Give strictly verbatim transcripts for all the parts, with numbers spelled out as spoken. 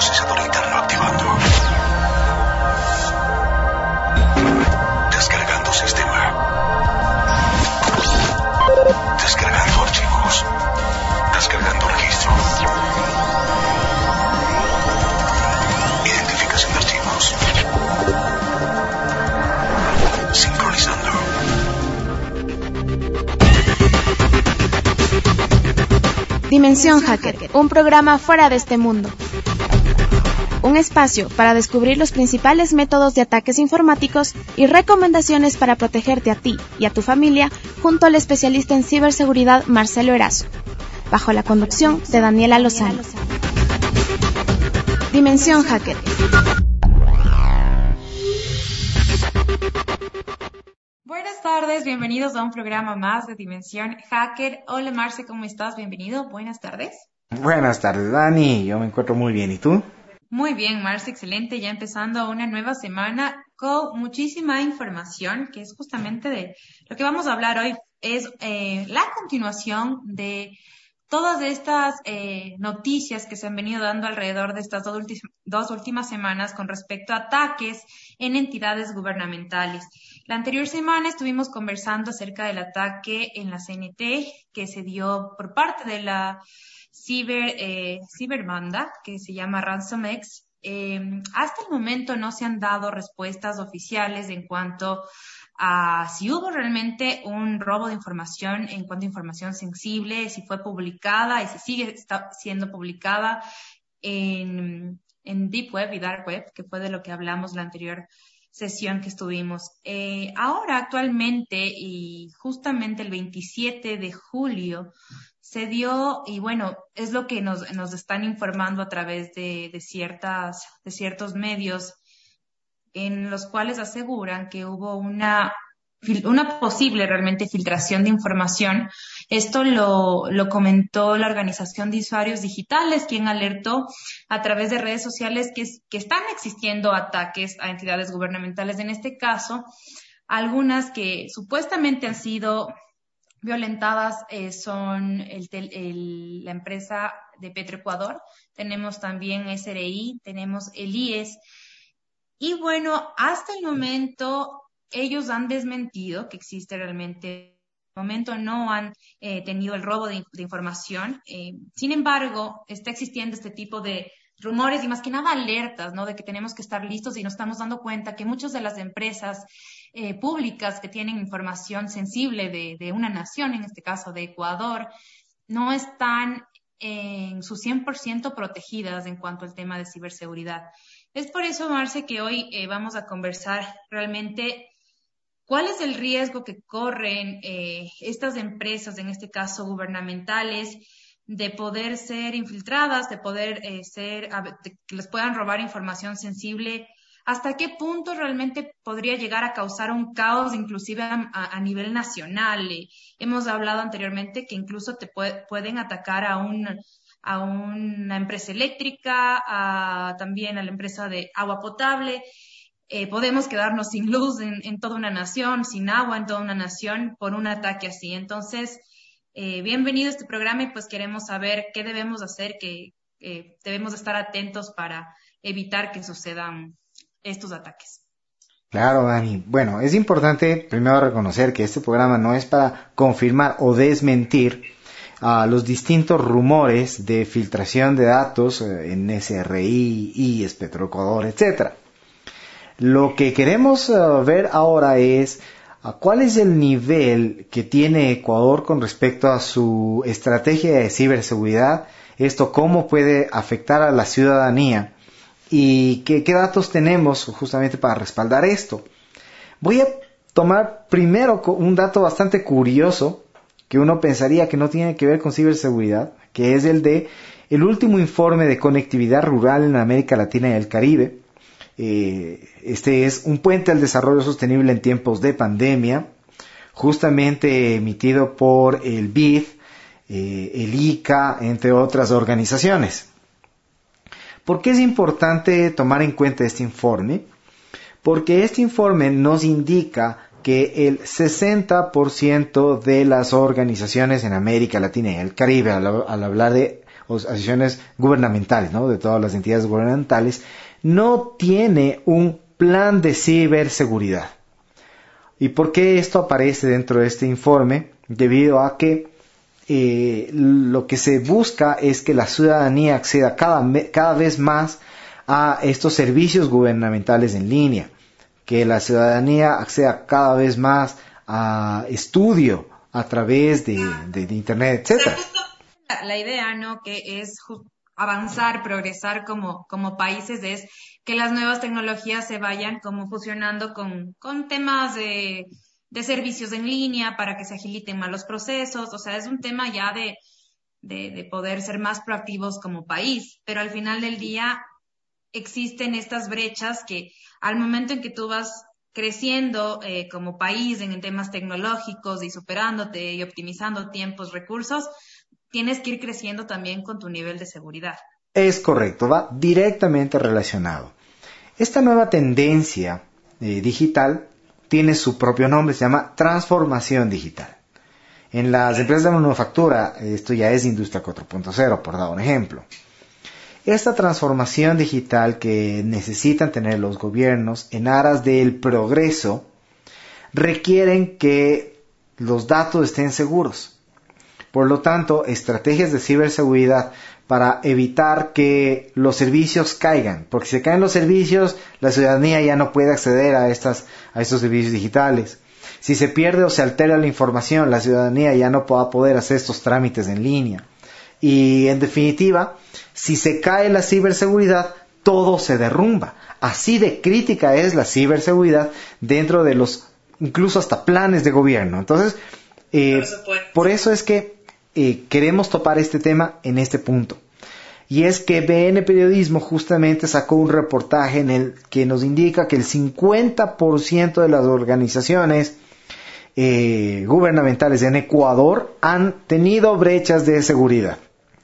Procesador interno activando. Descargando sistema. Descargando archivos. Descargando registro. Identificación de archivos. Sincronizando. Dimensión Hacker, un programa fuera de este mundo. Un espacio para descubrir los principales métodos de ataques informáticos y recomendaciones para protegerte a ti y a tu familia junto al especialista en ciberseguridad Marcelo Erazo, bajo la conducción de Daniela Lozano. Dimensión Hacker. Buenas tardes, bienvenidos a un programa más de Dimensión Hacker. Hola Marce, ¿cómo estás? Bienvenido, buenas tardes. Buenas tardes, Dani, yo me encuentro muy bien, ¿y tú? Muy bien, Marce, excelente, ya empezando una nueva semana con muchísima información, que es justamente de lo que vamos a hablar hoy, es eh, la continuación de todas estas eh, noticias que se han venido dando alrededor de estas dos, ulti- dos últimas semanas con respecto a ataques en entidades gubernamentales. La anterior semana estuvimos conversando acerca del ataque en la C N T que se dio por parte de la ciber, eh, ciberbanda, que se llama RansomX. Eh, hasta el momento no se han dado respuestas oficiales en cuanto a si hubo realmente un robo de información en cuanto a información sensible, si fue publicada y si sigue está siendo publicada en, en Deep Web y Dark Web, que fue de lo que hablamos la anterior sesión que estuvimos. Eh, ahora, actualmente, y justamente el veintisiete de julio, se dio, y bueno, es lo que nos, nos están informando a través de, de, ciertas, de ciertos medios, en los cuales aseguran que hubo una, una posible realmente filtración de información. Esto lo, lo comentó la Organización de Usuarios Digitales, quien alertó a través de redes sociales que, que están existiendo ataques a entidades gubernamentales. En este caso, algunas que supuestamente han sido violentadas eh, son el, el, la empresa de Petroecuador, tenemos también S R I, tenemos el I E S. Y bueno, hasta el momento ellos han desmentido que existe realmente. En el momento no han eh, tenido el robo de, de información. Eh, sin embargo, está existiendo este tipo de rumores y más que nada alertas, ¿no? De que tenemos que estar listos y nos estamos dando cuenta que muchas de las empresas eh, públicas que tienen información sensible de, de una nación, en este caso de Ecuador, no están en su cien por ciento protegidas en cuanto al tema de ciberseguridad. Es por eso, Marce, que hoy eh, vamos a conversar realmente cuál es el riesgo que corren eh, estas empresas, en este caso gubernamentales, de poder ser infiltradas, de poder eh, ser, de que les puedan robar información sensible. ¿Hasta qué punto realmente podría llegar a causar un caos, inclusive a, a nivel nacional? Eh, hemos hablado anteriormente que incluso te puede, pueden atacar a un a una empresa eléctrica, a, también a la empresa de agua potable. Eh, podemos quedarnos sin luz en, en toda una nación, sin agua en toda una nación por un ataque así. Entonces, eh, bienvenido a este programa y pues queremos saber qué debemos hacer, que eh, debemos estar atentos para evitar que sucedan estos ataques. Claro, Dani. Bueno, es importante primero reconocer que este programa no es para confirmar o desmentir a los distintos rumores de filtración de datos en S R I, I E S, Petroecuador, etcétera. Lo que queremos uh, ver ahora es uh, cuál es el nivel que tiene Ecuador con respecto a su estrategia de ciberseguridad, esto cómo puede afectar a la ciudadanía y qué, qué datos tenemos justamente para respaldar esto. Voy a tomar primero un dato bastante curioso que uno pensaría que no tiene que ver con ciberseguridad, que es el de el último informe de conectividad rural en América Latina y el Caribe. Eh, este es un puente al desarrollo sostenible en tiempos de pandemia, justamente emitido por el B I D, eh, el I C A, entre otras organizaciones. ¿Por qué es importante tomar en cuenta este informe? Porque este informe nos indica que el sesenta por ciento de las organizaciones en América Latina y el Caribe, al, al hablar de o asociaciones gubernamentales, ¿no? De todas las entidades gubernamentales, no tiene un plan de ciberseguridad. ¿Y por qué esto aparece dentro de este informe? Debido a que eh, lo que se busca es que la ciudadanía acceda cada, cada vez más a estos servicios gubernamentales en línea, que la ciudadanía acceda cada vez más a estudio a través de, de, de internet, etcétera. La idea, ¿no?, que es avanzar, progresar como, como países, es que las nuevas tecnologías se vayan como fusionando con, con temas de, de servicios en línea para que se agiliten más los procesos. O sea, es un tema ya de, de, de poder ser más proactivos como país, pero al final del día existen estas brechas que al momento en que tú vas creciendo eh, como país en temas tecnológicos y superándote y optimizando tiempos, recursos, tienes que ir creciendo también con tu nivel de seguridad. Es correcto, va directamente relacionado. Esta nueva tendencia eh, digital tiene su propio nombre, se llama transformación digital. En las empresas de manufactura, esto ya es industria cuatro punto cero, por dar un ejemplo. Esta transformación digital que necesitan tener los gobiernos en aras del progreso requieren que los datos estén seguros. Por lo tanto, estrategias de ciberseguridad para evitar que los servicios caigan, porque si caen los servicios, la ciudadanía ya no puede acceder a estas, a estos servicios digitales. Si se pierde o se altera la información, la ciudadanía ya no va a poder hacer estos trámites en línea. Y en definitiva, si se cae la ciberseguridad, todo se derrumba. Así de crítica es la ciberseguridad dentro de los, incluso hasta planes de gobierno. Entonces, eh, por eso es que eh, queremos topar este tema en este punto. Y es que B N Periodismo justamente sacó un reportaje en el que nos indica que el cincuenta por ciento de las organizaciones eh, gubernamentales en Ecuador han tenido brechas de seguridad.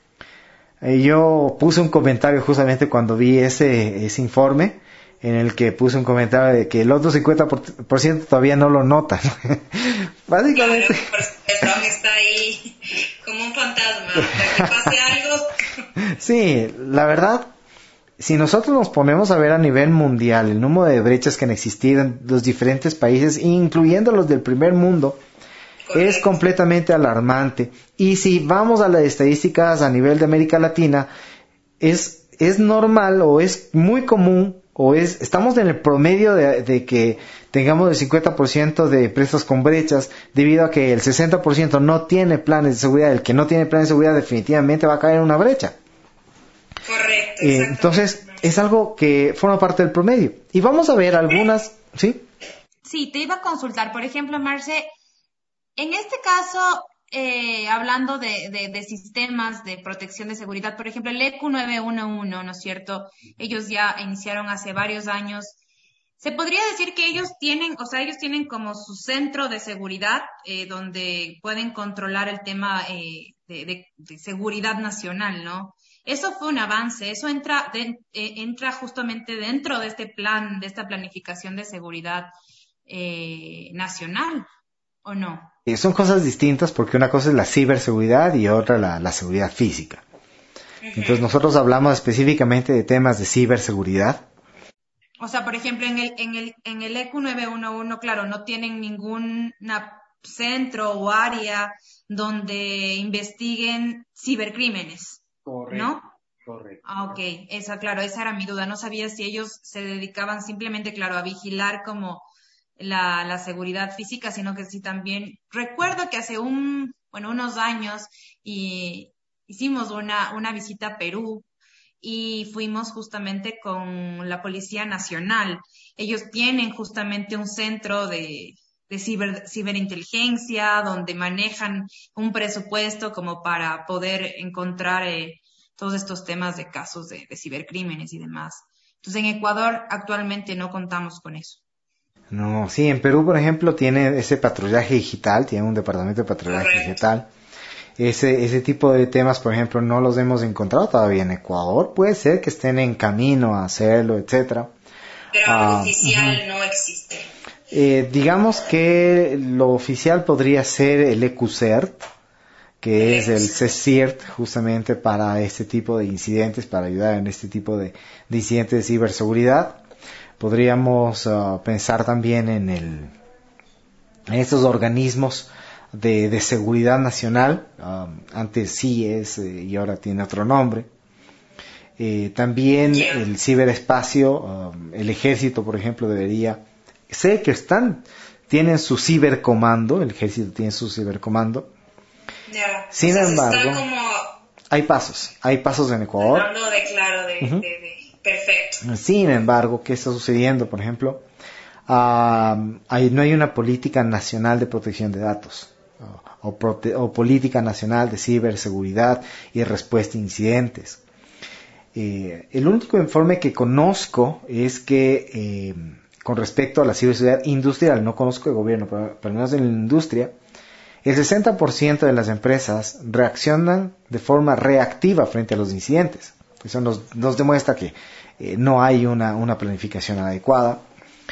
Eh, yo puse un comentario justamente cuando vi ese, ese informe, en el que puse un comentario de que el otro cincuenta por ciento todavía no lo notan. Básicamente. Claro, por supuesto, está ahí como un fantasma, hasta que pase algo. Sí, la verdad, si nosotros nos ponemos a ver a nivel mundial el número de brechas que han existido en los diferentes países, incluyendo los del primer mundo, correcto, es completamente alarmante. Y si vamos a las estadísticas a nivel de América Latina, es, es normal o es muy común, o es, estamos en el promedio de, de que tengamos el cincuenta por ciento de empresas con brechas, debido a que el sesenta por ciento no tiene planes de seguridad. El que no tiene planes de seguridad definitivamente va a caer en una brecha. Correcto. Eh, entonces, es algo que forma parte del promedio. Y vamos a ver algunas, ¿sí? Sí, te iba a consultar, por ejemplo, Marce, en este caso, eh, hablando de, de, de sistemas de protección de seguridad, por ejemplo, el E Q nueve uno uno, ¿no es cierto? Ellos ya iniciaron hace varios años. Se podría decir que ellos tienen, o sea, ellos tienen como su centro de seguridad, eh, donde pueden controlar el tema eh, de, de, de seguridad nacional, ¿no? Eso fue un avance, eso entra, de, eh, entra justamente dentro de este plan, de esta planificación de seguridad eh, nacional, ¿o no? Eh, son cosas distintas, porque una cosa es la ciberseguridad y otra la, la seguridad física. Uh-huh. Entonces nosotros hablamos específicamente de temas de ciberseguridad. O sea, por ejemplo, en el, en el, en el E Q nueve uno uno, claro, no tienen ningún centro o área donde investiguen cibercrímenes. Correcto, ¿no? Correcto. Ah, ok, esa, claro, esa era mi duda. No sabía si ellos se dedicaban simplemente, claro, a vigilar como la, la seguridad física, sino que sí también. Recuerdo que hace un, bueno, unos años y hicimos una, una visita a Perú y fuimos justamente con la Policía Nacional. Ellos tienen justamente un centro de, de ciber, ciberinteligencia, donde manejan un presupuesto como para poder encontrar eh, todos estos temas de casos de, de cibercrímenes y demás. Entonces, en Ecuador actualmente no contamos con eso. No, sí, en Perú, por ejemplo, tiene ese patrullaje digital, tiene un departamento de patrullaje Correcto. digital. Ese, ese tipo de temas, por ejemplo, no los hemos encontrado todavía en Ecuador. Puede ser que estén en camino a hacerlo, etcétera. Pero uh, oficial uh-huh. no existe. Eh, digamos que lo oficial podría ser el E Q CERT, que es el CECIRT, justamente para este tipo de incidentes, para ayudar en este tipo de, de incidentes de ciberseguridad. Podríamos uh, pensar también en, el, en estos organismos de, de seguridad nacional, um, antes sí es eh, y ahora tiene otro nombre. Eh, también el ciberespacio, um, el ejército, por ejemplo, debería, sé que están, tienen su cibercomando, el ejército tiene su cibercomando. Yeah. Sin o sea, embargo, como hay pasos, hay pasos en Ecuador. hablando de claro, de, Uh-huh. de, de, perfecto. Sin embargo, ¿qué está sucediendo? Por ejemplo, uh, hay, no hay una política nacional de protección de datos o, o, prote, o política nacional de ciberseguridad y respuesta a incidentes. Eh, el único informe que conozco es que eh, con respecto a la ciberseguridad industrial, no conozco el gobierno, pero, pero al menos en la industria, el sesenta por ciento de las empresas reaccionan de forma reactiva frente a los incidentes. Eso nos, nos demuestra que eh, no hay una, una planificación adecuada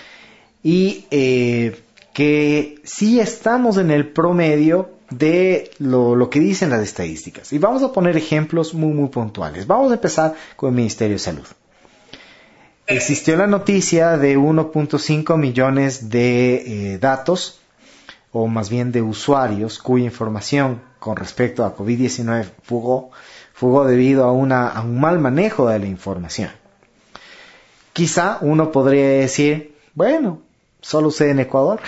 y eh, que sí estamos en el promedio de lo, lo que dicen las estadísticas. Y vamos a poner ejemplos muy, muy puntuales. Vamos a empezar con el Ministerio de Salud. Existió la noticia de uno punto cinco millones de eh, datos, o más bien de usuarios, cuya información con respecto a COVID diecinueve fugó, fugó debido a, una, a un mal manejo de la información. Quizá uno podría decir, bueno, solo sucede en Ecuador.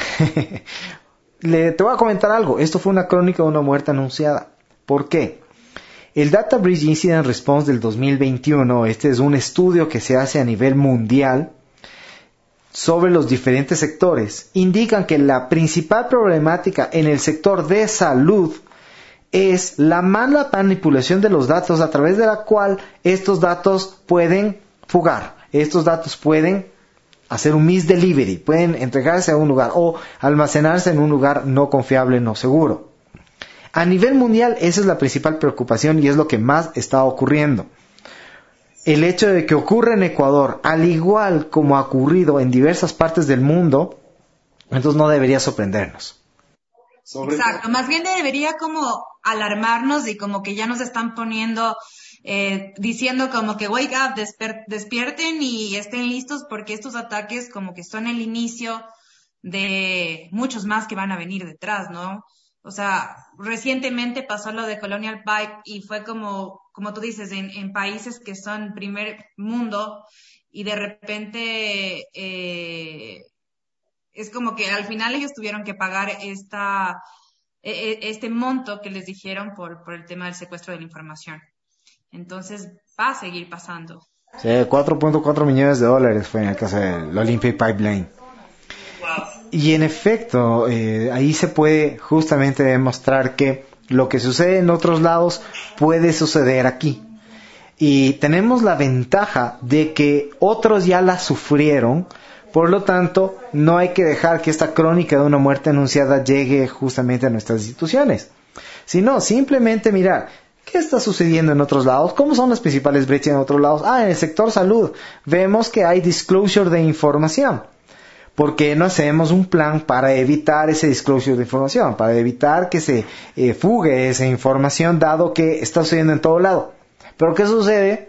Le, te voy a comentar algo, esto fue una crónica de una muerte anunciada. ¿Por qué? El Data Breach Incident Response del dos mil veintiuno, este es un estudio que se hace a nivel mundial sobre los diferentes sectores, indican que la principal problemática en el sector de salud es la mala manipulación de los datos a través de la cual estos datos pueden fugar, estos datos pueden hacer un misdelivery, pueden entregarse a un lugar o almacenarse en un lugar no confiable, no seguro. A nivel mundial esa es la principal preocupación y es lo que más está ocurriendo. El hecho de que ocurra en Ecuador, al igual como ha ocurrido en diversas partes del mundo, entonces no debería sorprendernos. Sobre Exacto, todo. Más bien debería como alarmarnos y como que ya nos están poniendo, eh, diciendo como que wake up, desper- despierten y estén listos porque estos ataques como que son el inicio de muchos más que van a venir detrás, ¿no? O sea, recientemente pasó lo de Colonial Pipe y fue como, como tú dices, en, en países que son primer mundo y de repente eh, es como que al final ellos tuvieron que pagar esta, este monto que les dijeron por, por el tema del secuestro de la información. Entonces va a seguir pasando. Sí, cuatro punto cuatro millones de dólares fue en el caso del Olympic Pipeline. Wow. Y en efecto, eh, ahí se puede justamente demostrar que lo que sucede en otros lados puede suceder aquí. Y tenemos la ventaja de que otros ya la sufrieron, por lo tanto, no hay que dejar que esta crónica de una muerte anunciada llegue justamente a nuestras instituciones. Sino simplemente mirar, ¿qué está sucediendo en otros lados? ¿Cómo son las principales brechas en otros lados? Ah, en el sector salud vemos que hay disclosure de información. ¿Por qué no hacemos un plan para evitar ese disclosure de información? Para evitar que se eh, fugue esa información, dado que está sucediendo en todo lado. ¿Pero qué sucede?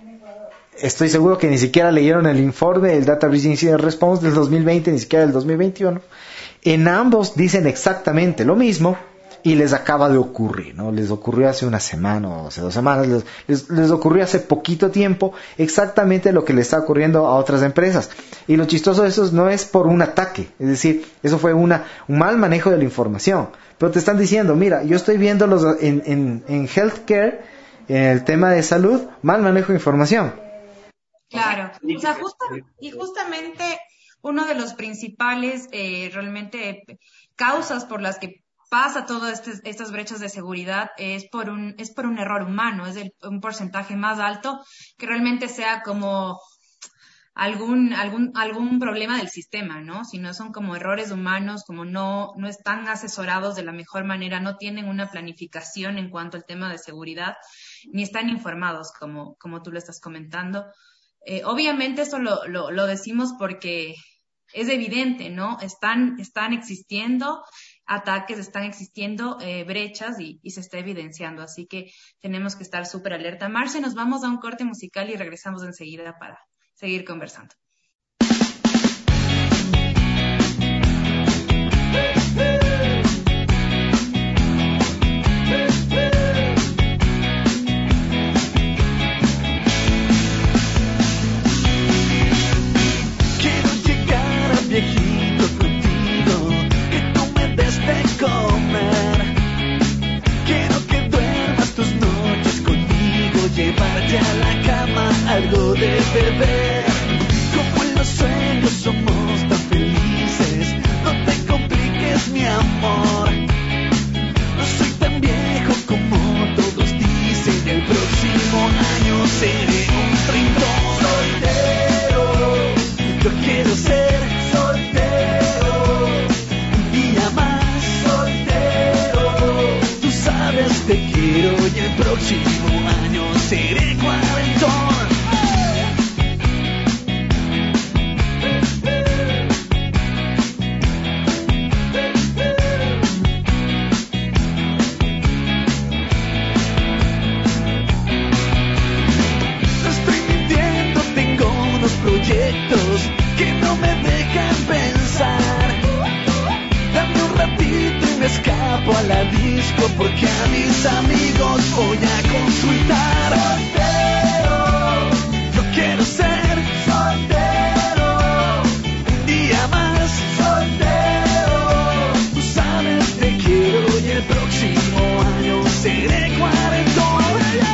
Estoy seguro que ni siquiera leyeron el informe del Data Breach Incident Response del dos mil veinte, ni siquiera del dos mil veintiuno. En ambos dicen exactamente lo mismo y les acaba de ocurrir, ¿no? Les ocurrió hace una semana o hace dos semanas, les, les, les ocurrió hace poquito tiempo exactamente lo que le está ocurriendo a otras empresas. Y lo chistoso de eso no es por un ataque, es decir, eso fue una, un mal manejo de la información. Pero te están diciendo, mira, yo estoy viendo los en, en, en healthcare, en el tema de salud, mal manejo de información. Claro, o sea, justa, y justamente uno de los principales eh, realmente causas por las que pasa todas este, estas brechas de seguridad es por un es por un error humano, es el, un porcentaje más alto que realmente sea como algún algún algún problema del sistema, ¿no? Si no son como errores humanos, como no no están asesorados de la mejor manera, no tienen una planificación en cuanto al tema de seguridad, ni están informados como como tú lo estás comentando. Eh, obviamente eso lo, lo lo decimos porque es evidente, ¿no? Están están existiendo. ataques están existiendo eh, brechas y, y se está evidenciando. Así que tenemos que estar súper alerta. Marce, nos vamos a un corte musical y regresamos enseguida para seguir conversando. Quiero llegar a viejito contigo, que tú me des de comer. Quiero que duermas tus noches conmigo, llevarte a la cama algo de beber. Como en los sueños somos tan felices, no te compliques mi amor. No soy tan viejo como todos dicen, el próximo año seré un treintón. Soltero, yo quiero ser soltero, un día más soltero. Tú sabes te quiero y el próximo año seré cuarentón. Proyectos que no me dejan pensar. Dame un ratito y me escapo a la disco, porque a mis amigos voy a consultar. Soltero, yo quiero ser soltero, un día más soltero. Tú sabes te quiero y el próximo año seré cuarentón.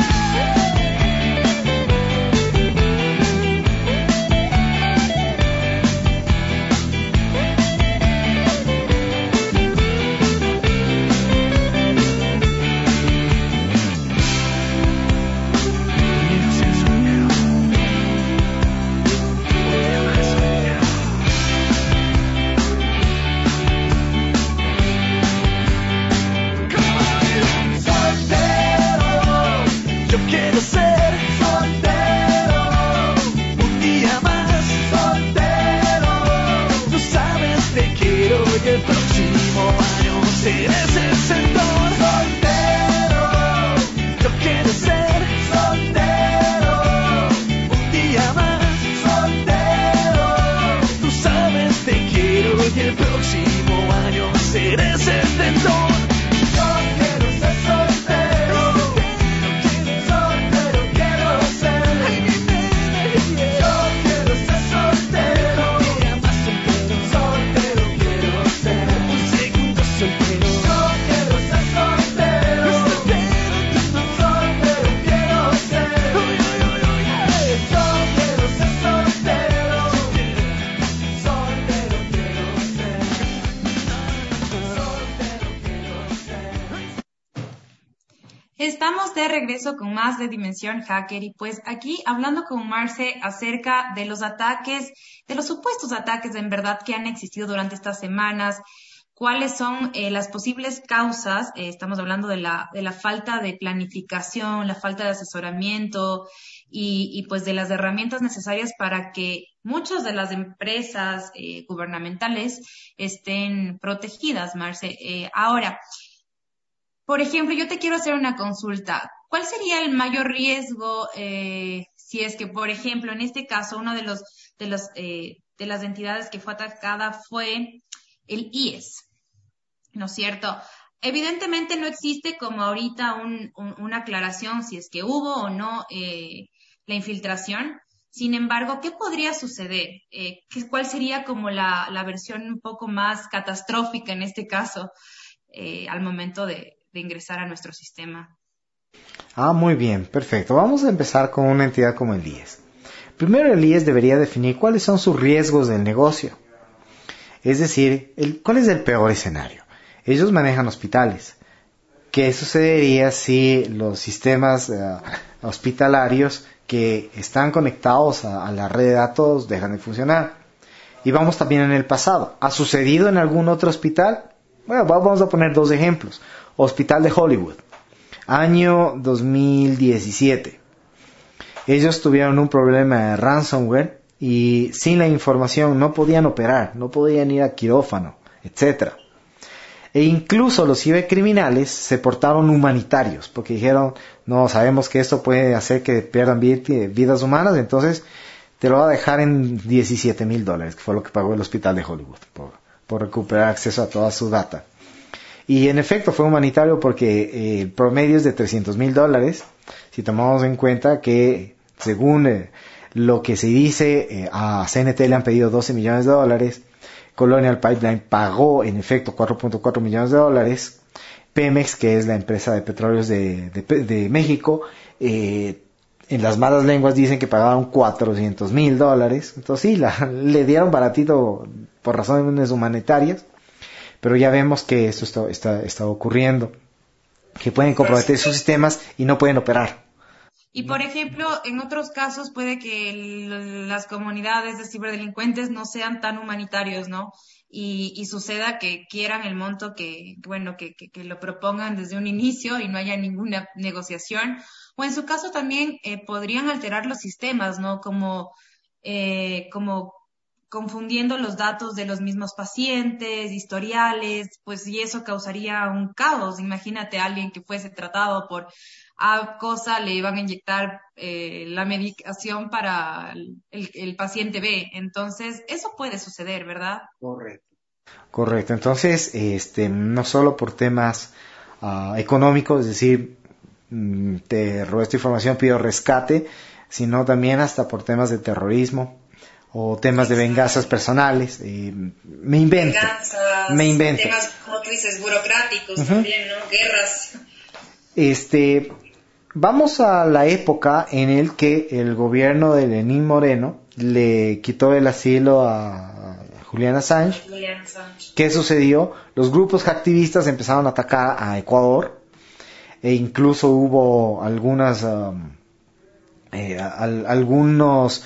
Estamos de regreso con más de Dimensión Hacker y pues aquí hablando con Marce acerca de los ataques, de los supuestos ataques en verdad que han existido durante estas semanas, cuáles son eh, las posibles causas. Eh, estamos hablando de la, de la falta de planificación, la falta de asesoramiento y, y pues de las herramientas necesarias para que muchas de las empresas eh, gubernamentales estén protegidas, Marce. Eh, ahora, por ejemplo, yo te quiero hacer una consulta. ¿Cuál sería el mayor riesgo eh, si es que, por ejemplo, en este caso, uno de los de los eh, de las entidades que fue atacada fue el I E S, ¿no es cierto? Evidentemente no existe como ahorita un, un, una aclaración si es que hubo o no eh, la infiltración. Sin embargo, ¿qué podría suceder? Eh, ¿Cuál sería como la, la versión un poco más catastrófica en este caso eh, al momento de de ingresar a nuestro sistema? Ah, muy bien, perfecto. Vamos a empezar con una entidad como el I E S. Primero, el I E S debería definir cuáles son sus riesgos del negocio. Es decir, el, cuál es el peor escenario. Ellos manejan hospitales. ¿Qué sucedería si los sistemas uh, hospitalarios que están conectados a, a la red de datos dejan de funcionar? Y vamos también en el pasado. ¿Ha sucedido en algún otro hospital? Bueno, vamos a poner dos ejemplos. Hospital de Hollywood, año dos mil diecisiete. Ellos tuvieron un problema de ransomware y sin la información no podían operar, no podían ir a quirófano, etcétera. E incluso los cibercriminales se portaron humanitarios, porque dijeron, no, sabemos que esto puede hacer que pierdan vidas humanas, entonces te lo va a dejar en diecisiete mil dólares, que fue lo que pagó el hospital de Hollywood, por, por recuperar acceso a toda su data. Y en efecto fue humanitario porque eh, el promedio es de trescientos mil dólares, si tomamos en cuenta que según eh, lo que se dice, eh, a C N T le han pedido doce millones de dólares, Colonial Pipeline pagó en efecto cuatro punto cuatro millones de dólares, Pemex, que es la empresa de petróleos de, de, de México, eh, en las malas lenguas dicen que pagaron cuatrocientos mil dólares, entonces sí, la, le dieron baratito por razones humanitarias, pero ya vemos que esto está, está, está ocurriendo, que pueden comprometer sus sistemas y no pueden operar. Y por ejemplo, en otros casos puede que el, las comunidades de ciberdelincuentes no sean tan humanitarios, ¿no? Y, y suceda que quieran el monto que, bueno, que, que, que lo propongan desde un inicio y no haya ninguna negociación. O en su caso también eh, podrían alterar los sistemas, ¿no? Como, eh, como confundiendo los datos de los mismos pacientes, historiales, pues y eso causaría un caos. Imagínate a alguien que fuese tratado por A cosa, le iban a inyectar eh, la medicación para el, el, el paciente B. Entonces, eso puede suceder, ¿verdad? Correcto. Correcto. Entonces, este, no solo por temas uh, económicos, es decir, mm, te robé esta información, pido rescate, sino también hasta por temas de terrorismo o temas de venganzas personales. Eh, me invento. Venganzas, me invento. temas, como tú dices, burocráticos uh-huh. también, ¿no? Guerras. Este, vamos a la época en el que el gobierno de Lenín Moreno le quitó el asilo a Julian Assange. Julian Assange. ¿Qué sucedió? Los grupos hacktivistas empezaron a atacar a Ecuador e incluso hubo algunas, um, eh, al, algunos,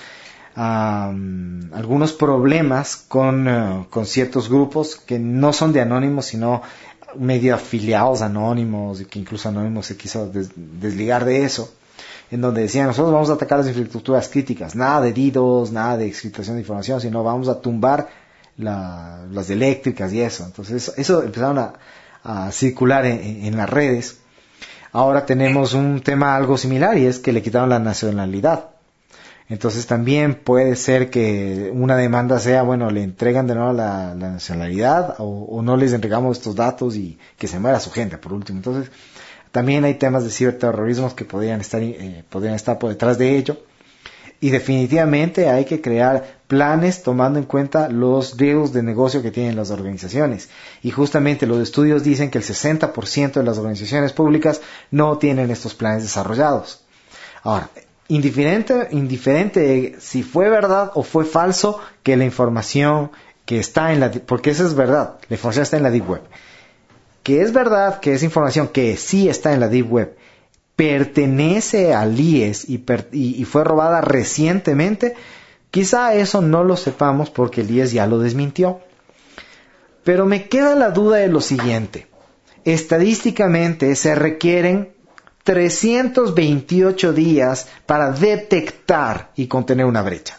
um, algunos problemas con, uh, con ciertos grupos que no son de anónimos, sino medio afiliados anónimos, y que incluso Anónimos se quiso des, desligar de eso, en donde decían, nosotros vamos a atacar las infraestructuras críticas, nada de DDoS, nada de exfiltración de información, sino vamos a tumbar la, las eléctricas y eso. Entonces eso, eso empezaron a, a circular en, en las redes. Ahora tenemos un tema algo similar, y es que le quitaron la nacionalidad. Entonces también puede ser que una demanda sea, bueno, le entregan de nuevo la, la nacionalidad o, o no les entregamos estos datos y que se muera su gente, por último. Entonces también hay temas de ciberterrorismo que podrían estar, eh, podrían estar por detrás de ello. Y definitivamente hay que crear planes tomando en cuenta los riesgos de negocio que tienen las organizaciones. Y justamente los estudios dicen que el sesenta por ciento de las organizaciones públicas no tienen estos planes desarrollados. Ahora, Indiferente, indiferente si fue verdad o fue falso que la información que está en la, porque eso es verdad, la información está en la Deep Web, que es verdad que esa información que sí está en la Deep Web pertenece al I E S y, per, y, y fue robada recientemente, quizá eso no lo sepamos porque el I E S ya lo desmintió. Pero me queda la duda de lo siguiente: estadísticamente se requieren trescientos veintiocho días para detectar y contener una brecha.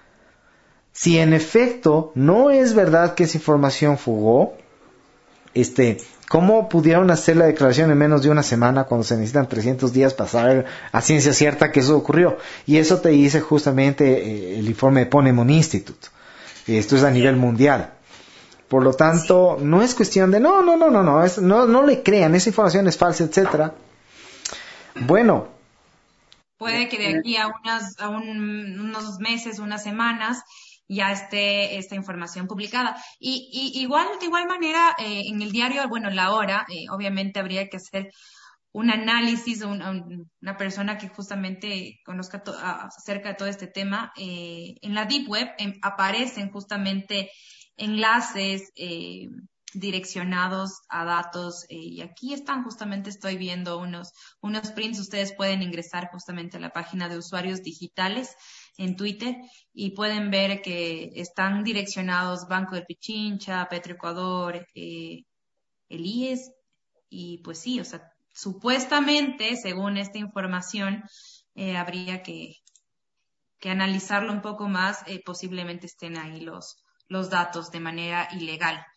Si en efecto no es verdad que esa información fugó, este, ¿cómo pudieron hacer la declaración en menos de una semana cuando se necesitan trescientos días para saber a ciencia cierta que eso ocurrió? Y eso te dice justamente eh, el informe de Ponemon Institute. Esto es a nivel mundial. Por lo tanto, no es cuestión de no, no, no, no, no, es, no, no le crean, esa información es falsa, etcétera. Bueno, puede que de aquí a, unas, a un, unos meses, unas semanas, ya esté esta información publicada. Y, y igual, de igual manera, eh, en el diario, bueno, La Hora, eh, obviamente habría que hacer un análisis, un, un, una persona que justamente conozca to, a, acerca de todo este tema. Eh, en la Deep Web eh, aparecen justamente enlaces eh, direccionados a datos eh, y aquí están, justamente estoy viendo unos, unos prints. Ustedes pueden ingresar justamente a la página de usuarios digitales en Twitter y pueden ver que están direccionados Banco del Pichincha, Petroecuador, eh, el I E S, y pues sí, o sea, supuestamente, según esta información, eh, habría que, que analizarlo un poco más, eh, posiblemente estén ahí los, los datos de manera ilegal.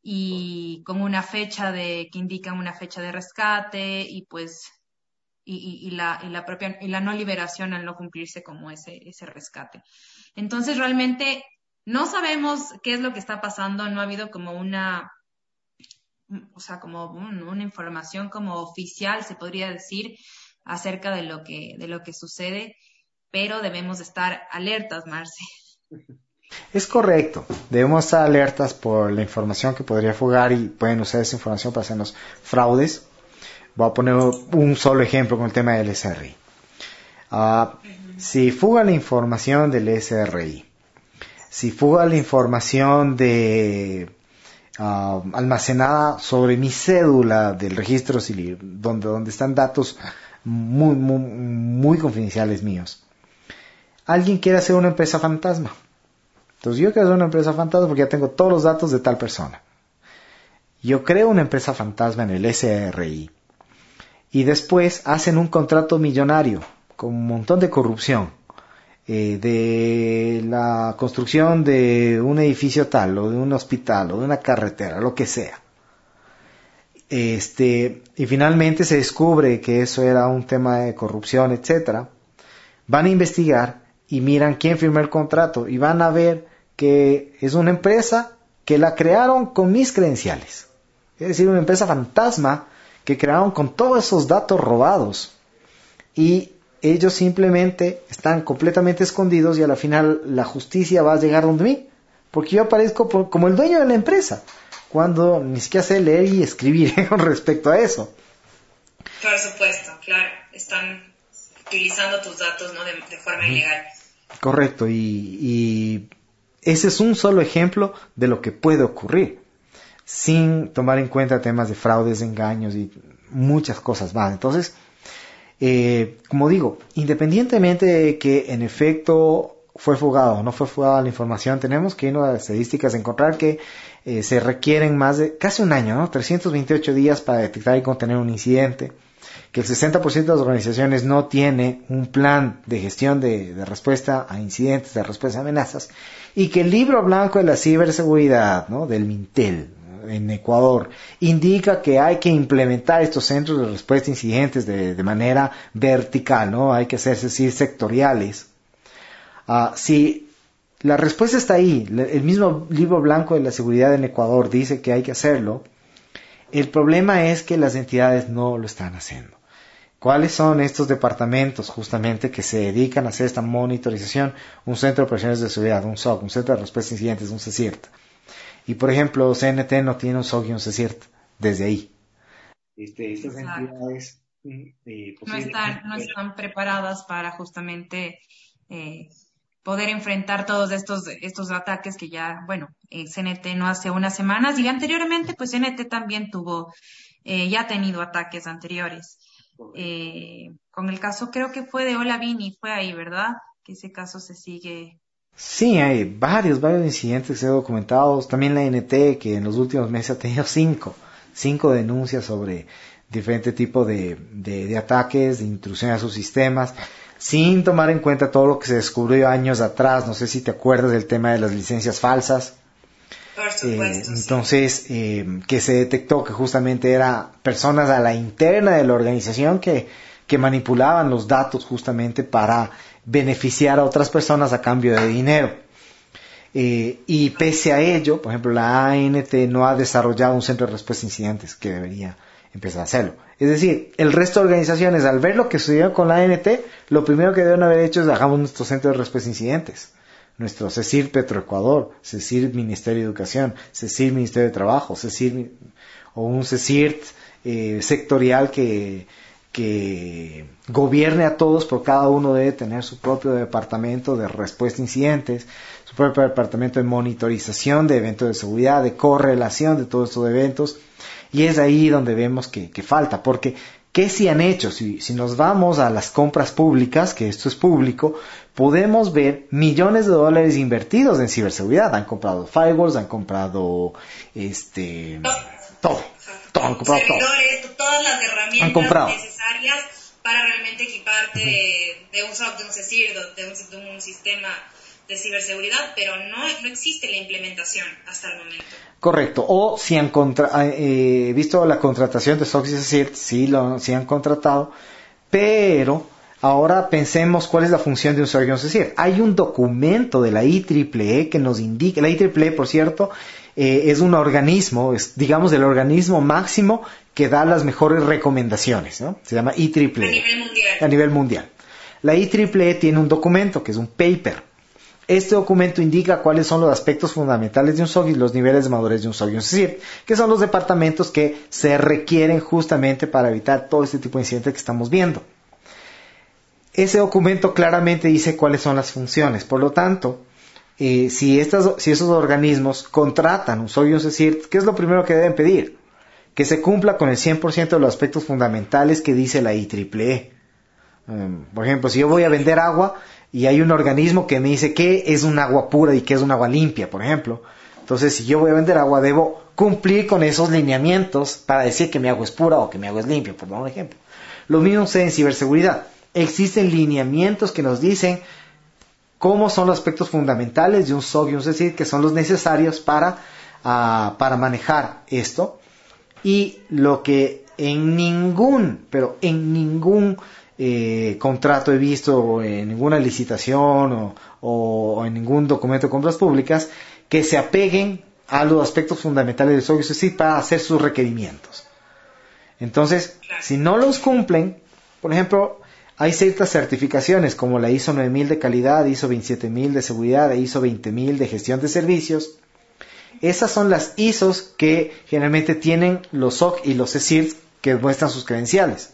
y con una fecha de, que indican una fecha de rescate y pues, y, y, y la, y la propia, y la no liberación al no cumplirse como ese, ese rescate. Entonces realmente no sabemos qué es lo que está pasando, no ha habido como una, o sea, como un, una información como oficial, se podría decir, acerca de lo que, de lo que sucede, pero debemos estar alertas, Marce. Es correcto, debemos estar alertas por la información que podría fugar y pueden usar esa información para hacernos fraudes. Voy a poner un solo ejemplo con el tema del S R I. Uh, si fuga la información del S R I, si fuga la información de uh, almacenada sobre mi cédula del registro civil, donde, donde están datos muy, muy, muy confidenciales míos, alguien quiere hacer una empresa fantasma. Entonces yo quiero hacer una empresa fantasma porque ya tengo todos los datos de tal persona. Yo creo una empresa fantasma en el S R I y después hacen un contrato millonario con un montón de corrupción, eh, de la construcción de un edificio tal o de un hospital o de una carretera, lo que sea. Este, y finalmente se descubre que eso era un tema de corrupción, etcétera. Van a investigar y miran quién firmó el contrato y van a ver que es una empresa que la crearon con mis credenciales. Es decir, una empresa fantasma que crearon con todos esos datos robados. Y ellos simplemente están completamente escondidos y a la final la justicia va a llegar donde mí. Porque yo aparezco por, como el dueño de la empresa, cuando ni siquiera sé leer y escribir con respecto a eso. Por supuesto, claro. Están utilizando tus datos, ¿no? de, de forma ilegal. Correcto, y, y ese es un solo ejemplo de lo que puede ocurrir, sin tomar en cuenta temas de fraudes, engaños y muchas cosas más. Entonces, eh, como digo, independientemente de que en efecto fue fugado o no fue fugada la información, tenemos que irnos a las estadísticas, encontrar que eh, se requieren más de casi un año, ¿no? trescientos veintiocho días para detectar y contener un incidente, que el sesenta por ciento de las organizaciones no tiene un plan de gestión de, de respuesta a incidentes, de respuesta a amenazas, y que el libro blanco de la ciberseguridad, ¿no? del Mintel en Ecuador indica que hay que implementar estos centros de respuesta a incidentes de, de manera vertical, ¿no? Hay que hacerse decir sectoriales. Uh, si la respuesta está ahí, el mismo libro blanco de la seguridad en Ecuador dice que hay que hacerlo, el problema es que las entidades no lo están haciendo. ¿Cuáles son estos departamentos justamente que se dedican a hacer esta monitorización? Un centro de operaciones de seguridad, un S O C, un centro de respuesta a incidentes, un CECIRT. Y por ejemplo, C N T no tiene un S O C y un CECIRT desde ahí. Este, estas Exacto. entidades eh, no, están, no están preparadas para justamente eh, poder enfrentar todos estos, estos ataques que ya, bueno, eh, C N T no hace unas semanas y anteriormente pues C N T también tuvo, eh, ya ha tenido ataques anteriores. Eh, con el caso creo que fue de Olavini, fue ahí, ¿verdad? Que ese caso se sigue. Sí, hay varios, varios incidentes que se han documentado. También la N T, que en los últimos meses ha tenido cinco, cinco denuncias sobre diferentes tipos de, de, de ataques, de intrusión a sus sistemas, sin tomar en cuenta todo lo que se descubrió años atrás. No sé si te acuerdas del tema de las licencias falsas. Por supuesto, Eh, entonces, eh, que se detectó que justamente eran personas a la interna de la organización que, que manipulaban los datos justamente para beneficiar a otras personas a cambio de dinero. Eh, y pese a ello, por ejemplo, la A N T no ha desarrollado un centro de respuesta a incidentes que debería empezar a hacerlo. Es decir, el resto de organizaciones, al ver lo que sucedió con la A N T, lo primero que deben haber hecho es hagamos nuestro centro de respuesta a incidentes. Nuestro CECIR Petroecuador, CECIR Ministerio de Educación, CECIR Ministerio de Trabajo, CECIR o un CECIR eh, sectorial que, que gobierne a todos, pero cada uno debe tener su propio departamento de respuesta a incidentes, su propio departamento de monitorización de eventos de seguridad, de correlación de todos estos eventos, y es ahí donde vemos que, que falta, porque ¿qué sí han hecho? Si, si nos vamos a las compras públicas, que esto es público, podemos ver millones de dólares invertidos en ciberseguridad. Han comprado firewalls, han comprado este todo, todo, han comprado servidores, todo. todas las herramientas necesarias para realmente equiparte de, de un S O C, de un CECIR, de un, de un sistema de ciberseguridad, pero no, no existe la implementación hasta el momento. Correcto. O si han contra, eh, visto la contratación de S O C y CECIRT, sí, lo, sí han contratado, pero ahora pensemos cuál es la función de un S O C y un CECIRT. Hay un documento de la I triple E que nos indica, la I triple E, por cierto, eh, es un organismo, es, digamos, el organismo máximo que da las mejores recomendaciones, ¿no? Se llama I triple E. A nivel mundial. A nivel mundial. La I triple E tiene un documento que es un paper. Este documento indica cuáles son los aspectos fundamentales de un S O C y los niveles de madurez de un S O C y un CECIRT, que son los departamentos que se requieren justamente para evitar todo este tipo de incidentes que estamos viendo. Ese documento claramente dice cuáles son las funciones. Por lo tanto, eh, si, estas, si esos organismos contratan un S O C y un CECIRT, ¿qué es lo primero que deben pedir? Que se cumpla con el cien por ciento de los aspectos fundamentales que dice la I triple E. Um, por ejemplo, si yo voy a vender agua y hay un organismo que me dice qué es un agua pura y qué es un agua limpia, por ejemplo. Entonces, si yo voy a vender agua, debo cumplir con esos lineamientos para decir que mi agua es pura o que mi agua es limpia, por dar un ejemplo. Lo mismo sucede en ciberseguridad. Existen lineamientos que nos dicen cómo son los aspectos fundamentales de un S O C y un CECIRT, que son los necesarios para, uh, para manejar esto. Y lo que en ningún, pero en ningún Eh, contrato he visto, o en ninguna licitación o, o en ningún documento de compras públicas, que se apeguen a los aspectos fundamentales del S O C y CECIRT para hacer sus requerimientos. Entonces, si no los cumplen, por ejemplo, hay ciertas certificaciones como la ISO nueve mil de calidad, ISO veintisiete mil de seguridad e ISO veinte mil de gestión de servicios. Esas son las ISOs que generalmente tienen los S O C y los CECIRT que muestran sus credenciales.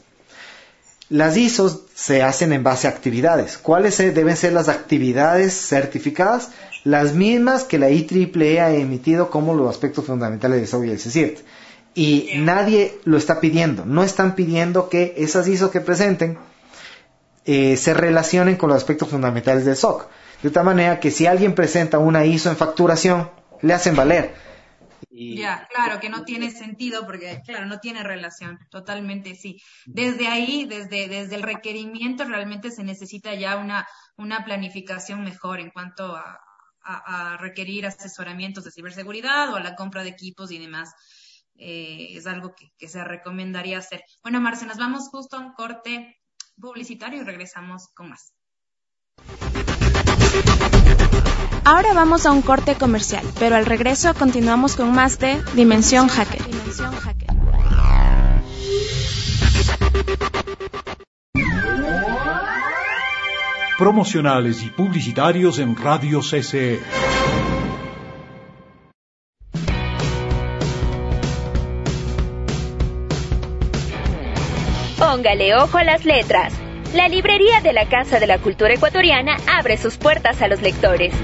Las ISOs se hacen en base a actividades. ¿Cuáles deben ser las actividades certificadas? Las mismas que la I triple E ha emitido como los aspectos fundamentales del S O C y el CECIRT. Y nadie lo está pidiendo. No están pidiendo que esas ISO que presenten eh, se relacionen con los aspectos fundamentales del S O C. De tal manera que si alguien presenta una ISO en facturación, le hacen valer. Y... Ya, claro, que no tiene sentido porque, claro, no tiene relación, totalmente sí. Desde ahí, desde, desde el requerimiento, realmente se necesita ya una, una planificación mejor en cuanto a, a, a requerir asesoramientos de ciberseguridad o a la compra de equipos y demás. Eh, es algo que, que se recomendaría hacer. Bueno, Marce, nos vamos justo a un corte publicitario y regresamos con más. Ahora vamos a un corte comercial, pero al regreso continuamos con más de Dimensión Hacker. Dimensión Hacker. Promocionales y publicitarios en Radio C C E. Póngale ojo a las letras. La librería de la Casa de la Cultura Ecuatoriana abre sus puertas a los lectores.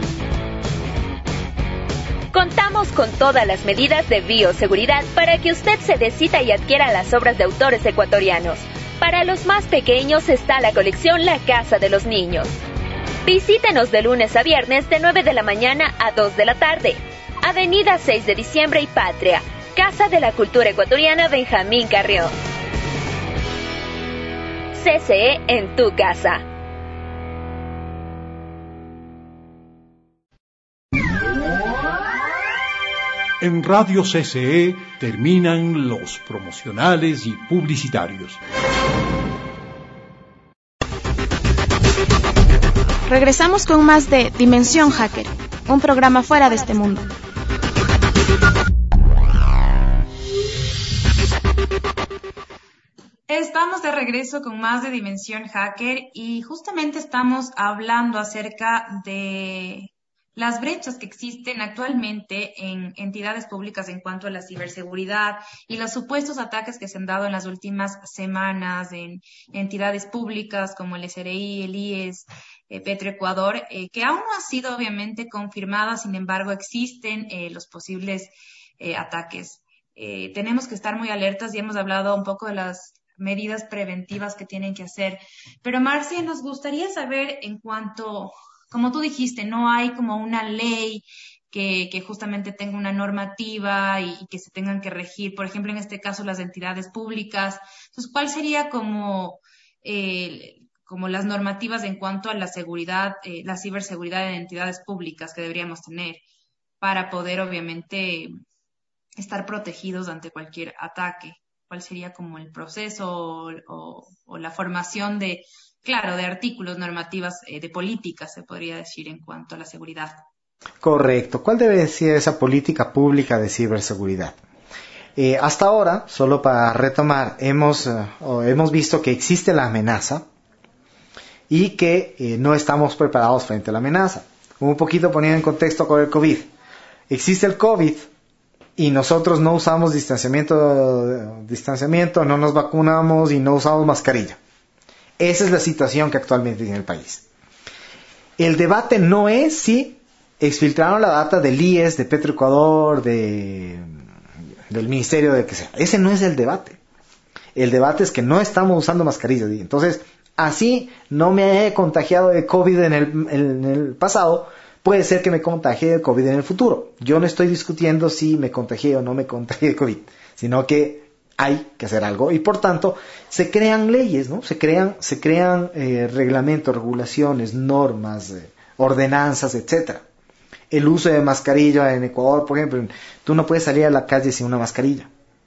Contamos con todas las medidas de bioseguridad para que usted se dé cita y adquiera las obras de autores ecuatorianos. Para los más pequeños está la colección La Casa de los Niños. Visítenos de lunes a viernes de nueve de la mañana a dos de la tarde. Avenida seis de diciembre y Patria. Casa de la Cultura Ecuatoriana Benjamín Carrión. C C E en tu casa. En Radio C C E terminan los promocionales y publicitarios. Regresamos con más de Dimensión Hacker, un programa fuera de este mundo. Estamos de regreso con más de Dimensión Hacker y justamente estamos hablando acerca de las brechas que existen actualmente en entidades públicas en cuanto a la ciberseguridad y los supuestos ataques que se han dado en las últimas semanas en entidades públicas como el S R I, el I E S, eh, Petroecuador, eh, que aún no ha sido obviamente confirmada, sin embargo existen eh, los posibles eh, ataques. Eh, tenemos que estar muy alertas y hemos hablado un poco de las medidas preventivas que tienen que hacer. Pero Marcia, nos gustaría saber en cuanto, como tú dijiste, no hay como una ley que, que justamente tenga una normativa y, y que se tengan que regir, por ejemplo, en este caso las entidades públicas. Entonces, ¿cuál sería como, eh, como las normativas en cuanto a la seguridad, eh, la ciberseguridad de entidades públicas que deberíamos tener para poder, obviamente, estar protegidos ante cualquier ataque. ¿Cuál sería como el proceso o, o, o la formación de, claro, de artículos, normativas, eh, de políticas, se podría decir, en cuanto a la seguridad? Correcto. ¿Cuál debe ser esa política pública de ciberseguridad? Eh, hasta ahora, solo para retomar, hemos, uh, hemos visto que existe la amenaza y que eh, no estamos preparados frente a la amenaza. Un poquito poniendo en contexto con el COVID. Existe el COVID y nosotros no usamos distanciamiento, distanciamiento, no nos vacunamos y no usamos mascarilla. Esa es la situación que actualmente tiene el país. El debate no es si exfiltraron la data del I E S, de Petroecuador, de, del ministerio de que sea. Ese no es el debate. El debate es que no estamos usando mascarillas. Entonces, así no me he contagiado de COVID en el, en el pasado, puede ser que me contagie de COVID en el futuro. Yo no estoy discutiendo si me contagié o no me contagié de COVID, sino que hay que hacer algo y por tanto se crean leyes, ¿no? Se crean, se crean eh, reglamentos, regulaciones, normas, eh, ordenanzas, etcétera. El uso de mascarilla en Ecuador, por ejemplo, tú no puedes salir a la calle sin una mascarilla.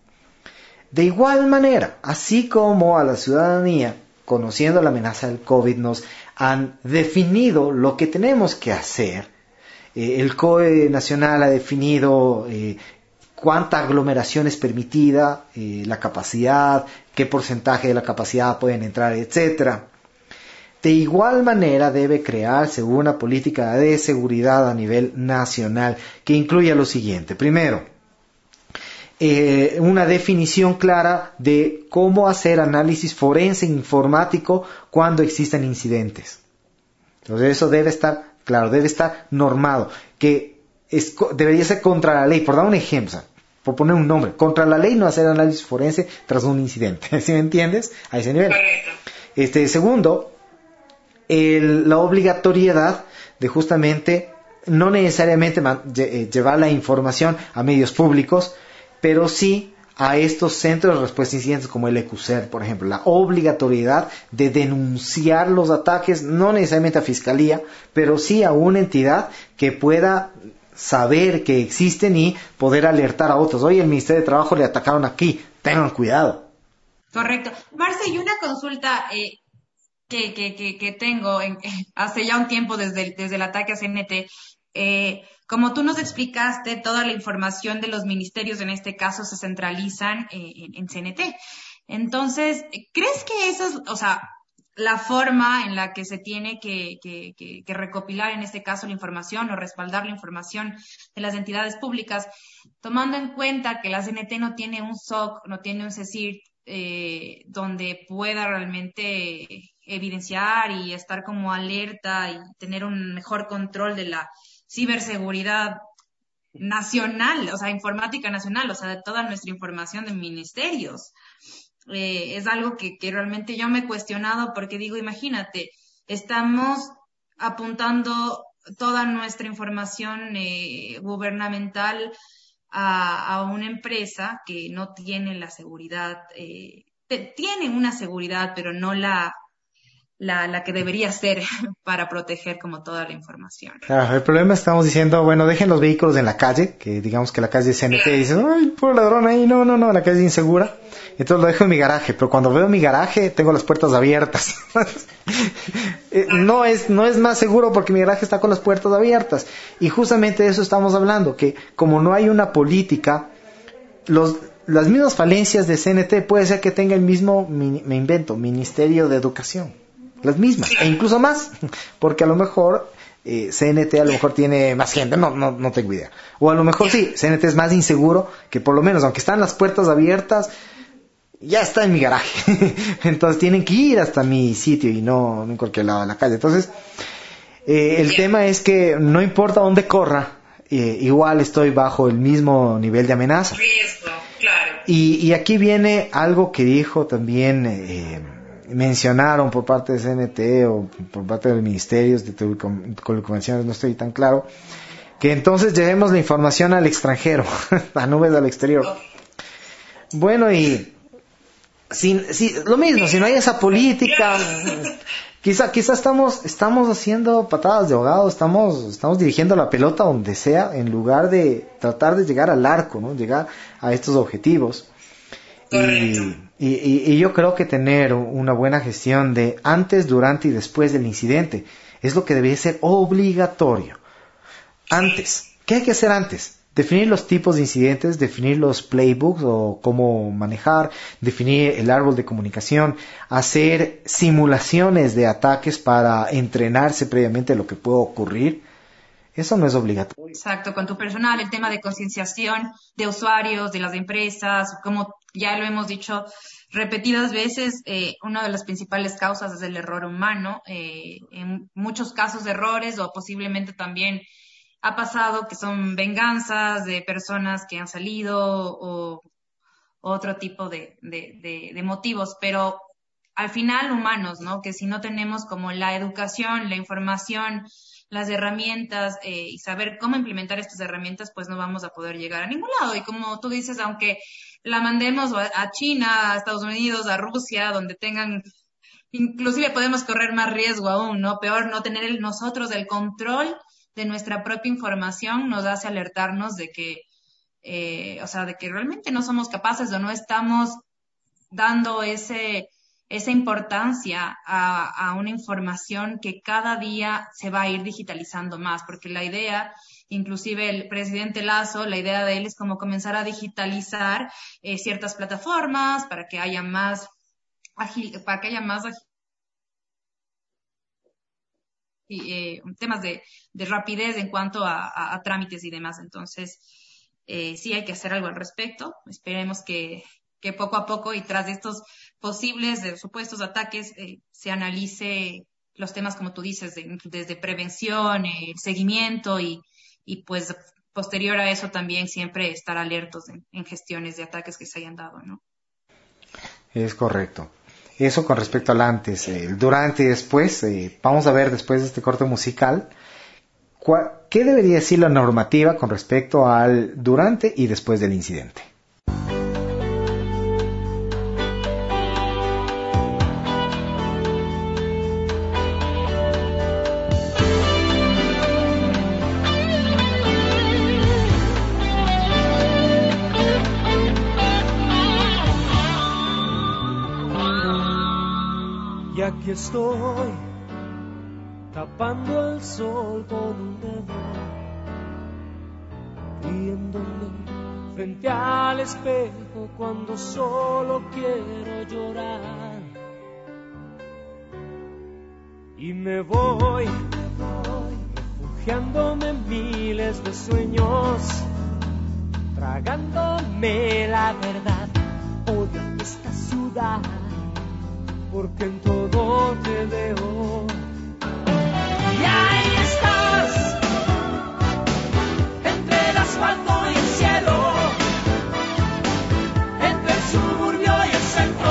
De igual manera, así como a la ciudadanía, conociendo la amenaza del COVID, nos han definido lo que tenemos que hacer. Eh, el C O E nacional ha definido eh, cuánta aglomeración es permitida, eh, la capacidad, qué porcentaje de la capacidad pueden entrar, etcétera. De igual manera debe crearse una política de seguridad a nivel nacional que incluya lo siguiente. Primero, eh, una definición clara de cómo hacer análisis forense informático cuando existen incidentes. Entonces eso debe estar, claro, debe estar normado, que es, debería ser contra la ley. Por dar un ejemplo, o sea, por poner un nombre, contra la ley no hacer análisis forense tras un incidente. ¿Sí me entiendes? A ese nivel. Este, segundo, el, la obligatoriedad de justamente no necesariamente man, lle, llevar la información a medios públicos, pero sí a estos centros de respuesta a incidentes como el E Q C E R, por ejemplo, la obligatoriedad de denunciar los ataques, no necesariamente a fiscalía, pero sí a una entidad que pueda saber que existen y poder alertar a otros. Oye, el Ministerio de Trabajo le atacaron aquí, tengan cuidado. Correcto. Marce, y una consulta eh, que, que, que, que tengo en, hace ya un tiempo desde el, desde el ataque a C N T. Eh, como tú nos explicaste, toda la información de los ministerios en este caso se centralizan eh, en, en C N T. Entonces, ¿crees que eso es, o sea, la forma en la que se tiene que, que, que, que recopilar en este caso la información o respaldar la información de las entidades públicas, tomando en cuenta que la C N T no tiene un S O C, no tiene un CECIRT, eh, donde pueda realmente evidenciar y estar como alerta y tener un mejor control de la ciberseguridad nacional, o sea, informática nacional, o sea, de toda nuestra información de ministerios? Eh, es algo que, que realmente yo me he cuestionado porque digo, imagínate, estamos apuntando toda nuestra información eh, gubernamental a, a una empresa que no tiene la seguridad, eh, te, tiene una seguridad, pero no la La, la que debería ser para proteger como toda la información. Claro, el problema es que estamos diciendo, bueno, dejen los vehículos en la calle, que digamos que la calle es C N T y dicen, ay, puro ladrón ahí, no, no, no, la calle es insegura, entonces lo dejo en mi garaje, pero cuando veo mi garaje tengo las puertas abiertas. no es no es más seguro porque mi garaje está con las puertas abiertas, y justamente de eso estamos hablando, que como no hay una política, los las mismas falencias de C N T puede ser que tenga el mismo, me invento, Ministerio de Educación. Las mismas, e incluso más, porque a lo mejor eh, C N T a lo mejor tiene más gente, no, no, no tengo idea. O a lo mejor sí, C N T es más inseguro, que por lo menos, aunque están las puertas abiertas, ya está en mi garaje. Entonces tienen que ir hasta mi sitio y no, no en cualquier lado de la calle. Entonces, eh, el tema es que no importa dónde corra, eh, igual estoy bajo el mismo nivel de amenaza. Y, y aquí viene algo que dijo también... Eh, mencionaron por parte de C N T o por parte de los ministerios de telecomunicaciones, no estoy tan claro, que entonces llevemos la información al extranjero, a nubes al exterior. Bueno, y si, si, lo mismo, si no hay esa política, quizá, quizá estamos, estamos haciendo patadas de ahogado, estamos, estamos dirigiendo la pelota donde sea, en lugar de tratar de llegar al arco, ¿no? Llegar a estos objetivos. Correcto. Y, y, y yo creo que tener una buena gestión de antes, durante y después del incidente es lo que debería ser obligatorio. Antes, ¿qué hay que hacer antes? Definir los tipos de incidentes, definir los playbooks o cómo manejar, definir el árbol de comunicación, hacer simulaciones de ataques para entrenarse previamente lo que puede ocurrir. Eso no es obligatorio. Exacto, con tu personal, el tema de concienciación de usuarios, de las empresas, como ya lo hemos dicho repetidas veces, eh, una de las principales causas es el error humano. Eh, en muchos casos de errores o posiblemente también ha pasado que son venganzas de personas que han salido o otro tipo de, de, de, de motivos, pero al final humanos, ¿no? Que si no tenemos como la educación, la información, las herramientas eh, y saber cómo implementar estas herramientas, pues no vamos a poder llegar a ningún lado. Y como tú dices, aunque la mandemos a, a China, a Estados Unidos, a Rusia, donde tengan, inclusive podemos correr más riesgo aún, ¿no? Peor no tener el, nosotros el control de nuestra propia información nos hace alertarnos de que, eh, o sea, de que realmente no somos capaces o no estamos dando ese, esa importancia a, a una información que cada día se va a ir digitalizando más, porque la idea, inclusive el presidente Lasso, la idea de él es como comenzar a digitalizar eh, ciertas plataformas para que haya más ágil, para que haya más ágil. Y, eh, temas de, de rapidez en cuanto a, a, a trámites y demás. Entonces, eh, sí hay que hacer algo al respecto. Esperemos que, que poco a poco y tras de estos posibles, de supuestos ataques, eh, se analice los temas, como tú dices, de, desde prevención, eh, seguimiento y, y pues posterior a eso también siempre estar alertos en, en gestiones de ataques que se hayan dado, ¿no? Es correcto. Eso con respecto al antes, el eh, durante y después. Eh, vamos a ver después de este corte musical cuál, qué debería decir la normativa con respecto al durante y después del incidente. Aquí estoy, tapando el sol con un dedo, riéndome frente al espejo cuando solo quiero llorar. Y me voy, refugiándome en miles de sueños, tragándome la verdad. Odio esta ciudad, porque en todo te veo. Y ahí estás, entre el asfalto y el cielo, entre el suburbio y el centro,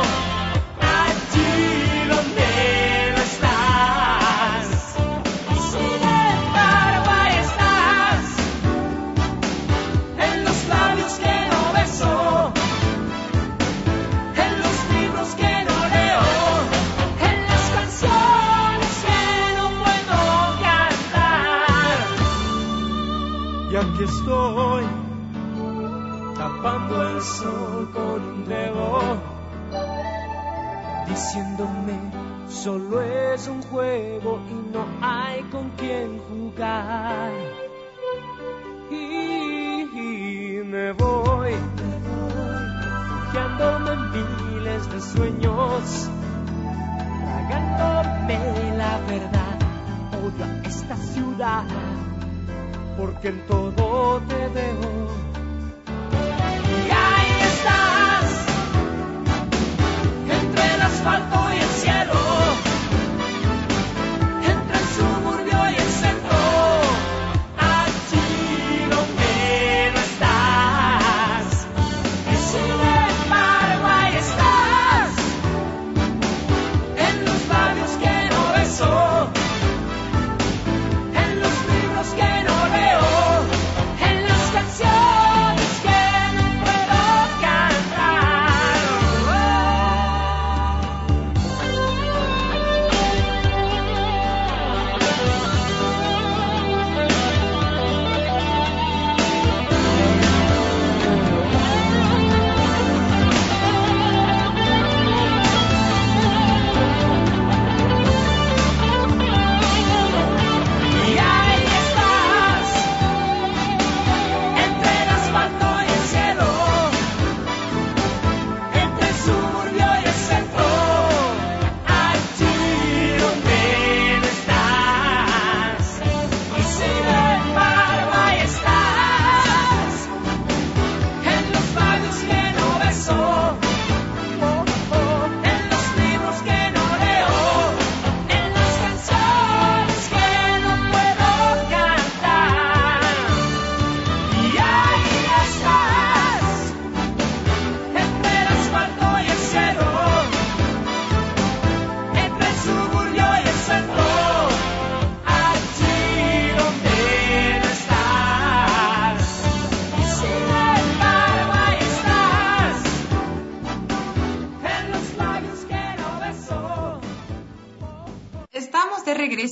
allí donde no estás. Y sin embargo ahí estás, en los labios que no beso, en los libros que no leo, en las canciones que no puedo cantar. Y aquí estoy, tapando el sol con un dedo, diciéndome solo es un juego y no hay con quién jugar. Y, y me voy, refugiándome en miles de sueños, tragándome la verdad. Odio a esta ciudad, porque en todo te veo. Y ahí estás, entre el asfalto y el cielo, entre el suburbio y el centro, allí donde no estás. Y sin embargo ahí estás, en los labios que no beso, en los libros que no leo, en las canciones que no puedo cantar.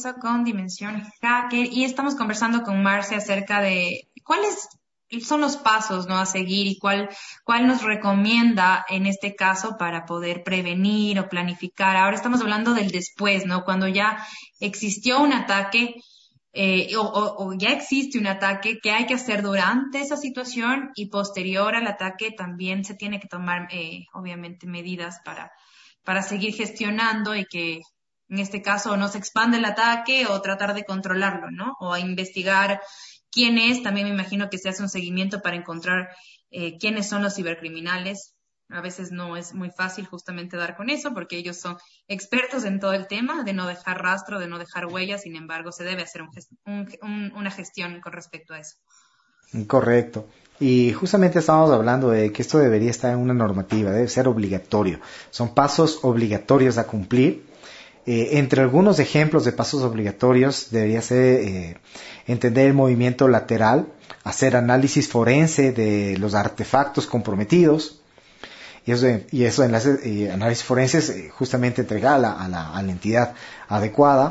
regreso con Dimensión Hacker y estamos conversando con Marce acerca de cuáles son los pasos, ¿no?, a seguir y cuál, cuál nos recomienda en este caso para poder prevenir o planificar. Ahora estamos hablando del después, ¿no? Cuando ya existió un ataque eh, o, o, o ya existe un ataque, ¿qué hay que hacer durante esa situación? Y posterior al ataque también se tiene que tomar, eh, obviamente, medidas para, para seguir gestionando y que en este caso no se expande el ataque o tratar de controlarlo, ¿no? O a investigar quién es, también me imagino que se hace un seguimiento para encontrar eh, quiénes son los cibercriminales. A veces no es muy fácil justamente dar con eso porque ellos son expertos en todo el tema de no dejar rastro, de no dejar huellas, sin embargo se debe hacer un gest- un, un, una gestión con respecto a eso. Correcto. Y justamente estábamos hablando de que esto debería estar en una normativa, debe ser obligatorio. Son pasos obligatorios a cumplir. Eh, entre algunos ejemplos de pasos obligatorios debería ser eh, entender el movimiento lateral, hacer análisis forense de los artefactos comprometidos, y eso, y eso enlaces, eh, análisis forenses eh, justamente entregar a la, a la, a la entidad adecuada.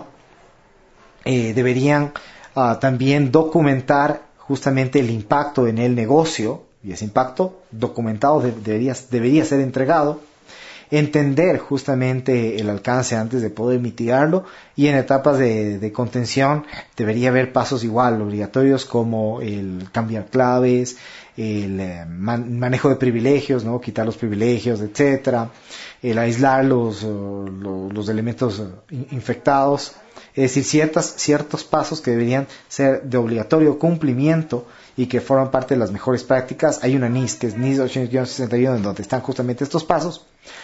Eh, deberían uh, también documentar justamente el impacto en el negocio, y ese impacto documentado de, debería, debería ser entregado. Entender justamente el alcance antes de poder mitigarlo, y en etapas de, de contención debería haber pasos igual obligatorios como el cambiar claves, el eh, man, manejo de privilegios, ¿no? Quitar los privilegios, etcétera, el aislar los, uh, los, los elementos uh, infectados, es decir, ciertas, ciertos pasos que deberían ser de obligatorio cumplimiento y que forman parte de las mejores prácticas. Hay una N I S, que es N I S ochenta y sesenta y uno, en donde están justamente estos pasos.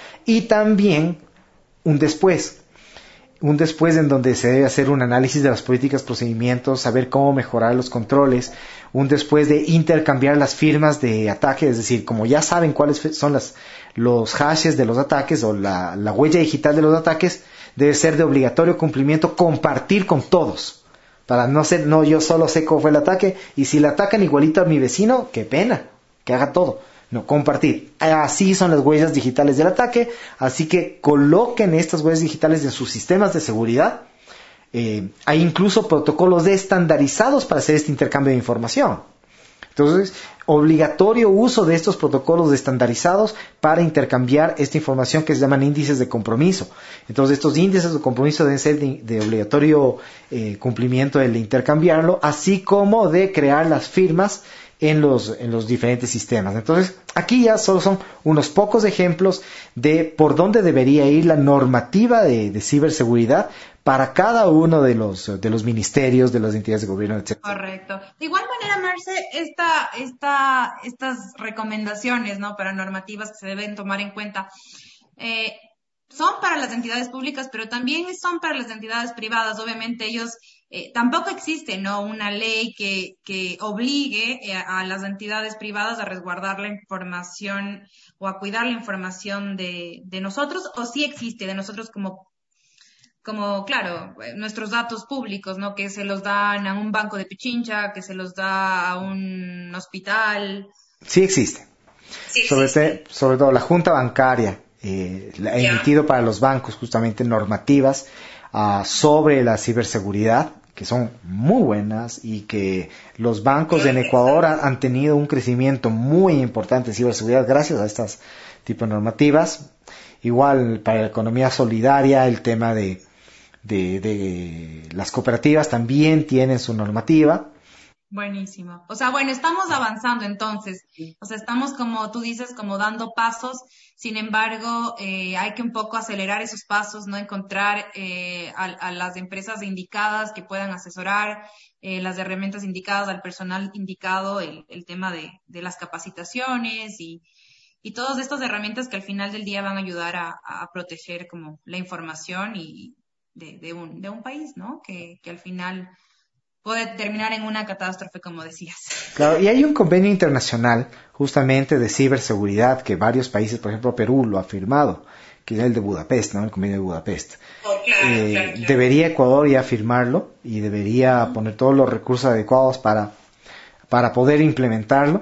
Y también un después, un después en donde se debe hacer un análisis de las políticas, procedimientos, saber cómo mejorar los controles, un después de intercambiar las firmas de ataque, es decir, como ya saben cuáles son las, los hashes de los ataques o la, la huella digital de los ataques, debe ser de obligatorio cumplimiento compartir con todos, para no ser, no, yo solo sé cómo fue el ataque, y si le atacan igualito a mi vecino, qué pena, que haga todo. No, compartir. Así son las huellas digitales del ataque, así que coloquen estas huellas digitales en sus sistemas de seguridad. Eh, hay incluso protocolos estandarizados para hacer este intercambio de información. Entonces, obligatorio uso de estos protocolos estandarizados para intercambiar esta información que se llaman índices de compromiso. Entonces, estos índices de compromiso deben ser de, de obligatorio eh, cumplimiento el de intercambiarlo, así como de crear las firmas en los, en los diferentes sistemas. Entonces, aquí ya solo son unos pocos ejemplos de por dónde debería ir la normativa de, de ciberseguridad para cada uno de los, de los ministerios, de las entidades de gobierno, etcétera. Correcto. De igual manera, Marce, esta, esta, estas recomendaciones, ¿no?, para normativas que se deben tomar en cuenta, eh, son para las entidades públicas, pero también son para las entidades privadas. Obviamente ellos, eh, tampoco existe, ¿no?, una ley que, que obligue eh, a las entidades privadas a resguardar la información o a cuidar la información de, de nosotros, o sí existe de nosotros como, como, claro, nuestros datos públicos, ¿no?, que se los dan a un banco de Pichincha, que se los da a un hospital. Sí existe. Sí, sobre, sí, sí. te, sobre todo la Junta Bancaria eh, ha Ya. emitido para los bancos justamente normativas uh, sobre la ciberseguridad, que son muy buenas, y que los bancos en Ecuador han, han tenido un crecimiento muy importante en ciberseguridad gracias a estas tipos de normativas. Igual para la economía solidaria, el tema de, de, de las cooperativas también tienen su normativa. Buenísimo. O sea, bueno, estamos avanzando entonces. O sea, estamos, como tú dices, como dando pasos. Sin embargo, eh, hay que un poco acelerar esos pasos, ¿no? Encontrar eh, a, a las empresas indicadas que puedan asesorar, eh, las herramientas indicadas al personal indicado, el, el tema de, de las capacitaciones y, y todas estas herramientas que al final del día van a ayudar a, a proteger como la información y de, de un, de un país, ¿no? Que, que al final puede terminar en una catástrofe, como decías. Claro, y hay un convenio internacional justamente de ciberseguridad que varios países, por ejemplo Perú, lo ha firmado, que es el de Budapest, ¿no? El convenio de Budapest. Oh, claro, Eh, claro, claro. Debería Ecuador ya firmarlo y debería poner todos los recursos adecuados para, para poder implementarlo.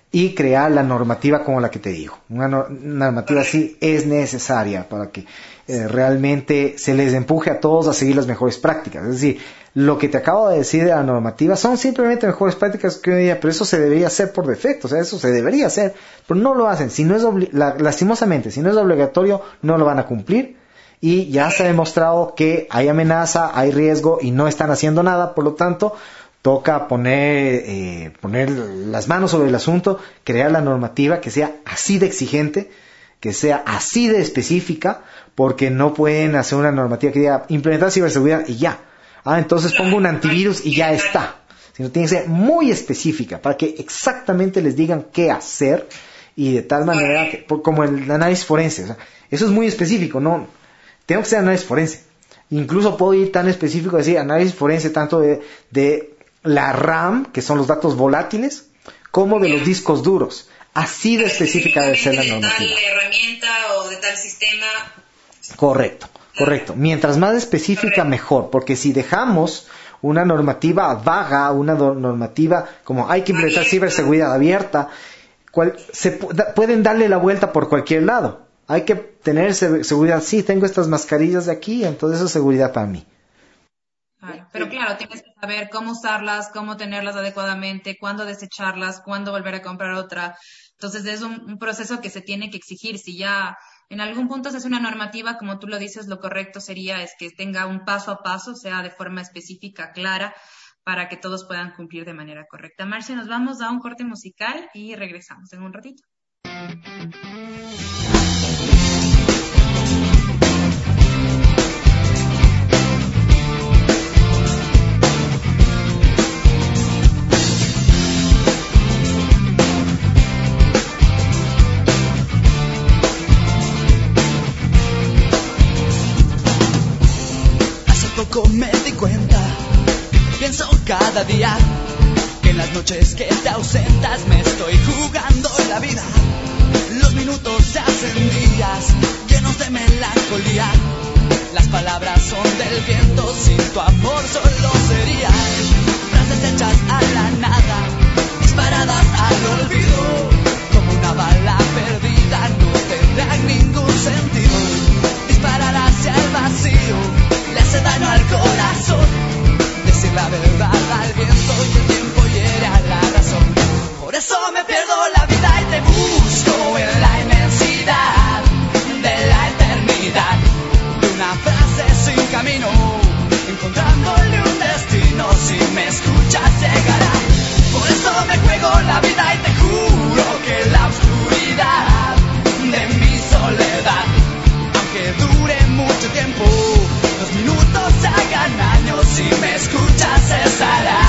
y crear la normativa como la que te digo. Una no- normativa así es necesaria para que eh, realmente se les empuje a todos a seguir las mejores prácticas. Es decir, lo que te acabo de decir de la normativa son simplemente mejores prácticas que hoy día, pero eso se debería hacer por defecto, o sea, eso se debería hacer, pero no lo hacen. Si no es obli- la- lastimosamente, si no es obligatorio, no lo van a cumplir, y ya se ha demostrado que hay amenaza, hay riesgo y no están haciendo nada, por lo tanto, toca poner, eh, poner las manos sobre el asunto, crear la normativa que sea así de exigente, que sea así de específica, porque no pueden hacer una normativa que diga implementar ciberseguridad y ya. Ah, entonces pongo un antivirus y ya está. Sino tiene que ser muy específica para que exactamente les digan qué hacer y de tal manera que, por- como el análisis forense. O sea, eso es muy específico, no, tengo que ser análisis forense. Incluso puedo ir tan específico, decir análisis forense tanto de, de la RAM, que son los datos volátiles, como de los discos duros. Así de específica debe ser la normativa. De tal herramienta o de tal sistema. Correcto, correcto. Mientras más específica, mejor, porque si dejamos una normativa vaga, una do- normativa como hay que implementar Abierta. ciberseguridad abierta, cual, se pu- da- pueden darle la vuelta por cualquier lado. Hay que tener se- seguridad. Sí, tengo estas mascarillas de aquí, entonces eso es seguridad para mí. Claro, pero claro, tienes que saber cómo usarlas, cómo tenerlas adecuadamente, cuándo desecharlas, cuándo volver a comprar otra. Entonces es un, un proceso que se tiene que exigir. Si ya en algún punto se hace una normativa, como tú lo dices, lo correcto sería es que tenga un paso a paso, sea de forma específica, clara, para que todos puedan cumplir de manera correcta. Marcia, nos vamos a un corte musical y regresamos en un ratito. Hace poco me di cuenta, pienso cada día, que en las noches que te ausentas me estoy jugando la vida. Los minutos se hacen días, llenos de melancolía. Las palabras son del viento, sin tu amor solo serían frases hechas a la nada, disparadas al olvido. Como una bala perdida, no tendrán ningún sentido. Disparar hacia el vacío le hace daño al corazón. Decir la verdad al viento y el tiempo hiere a la razón. Por eso me pierdo la vida y te busco en la inmensidad de la eternidad. De una frase sin camino, encontrándole un destino. Si me escuchas llegará. Por eso me juego la vida y te juro que la oscuridad de mi soledad, aunque dure mucho tiempo, los minutos se hagan años. Si me escuchas cesará.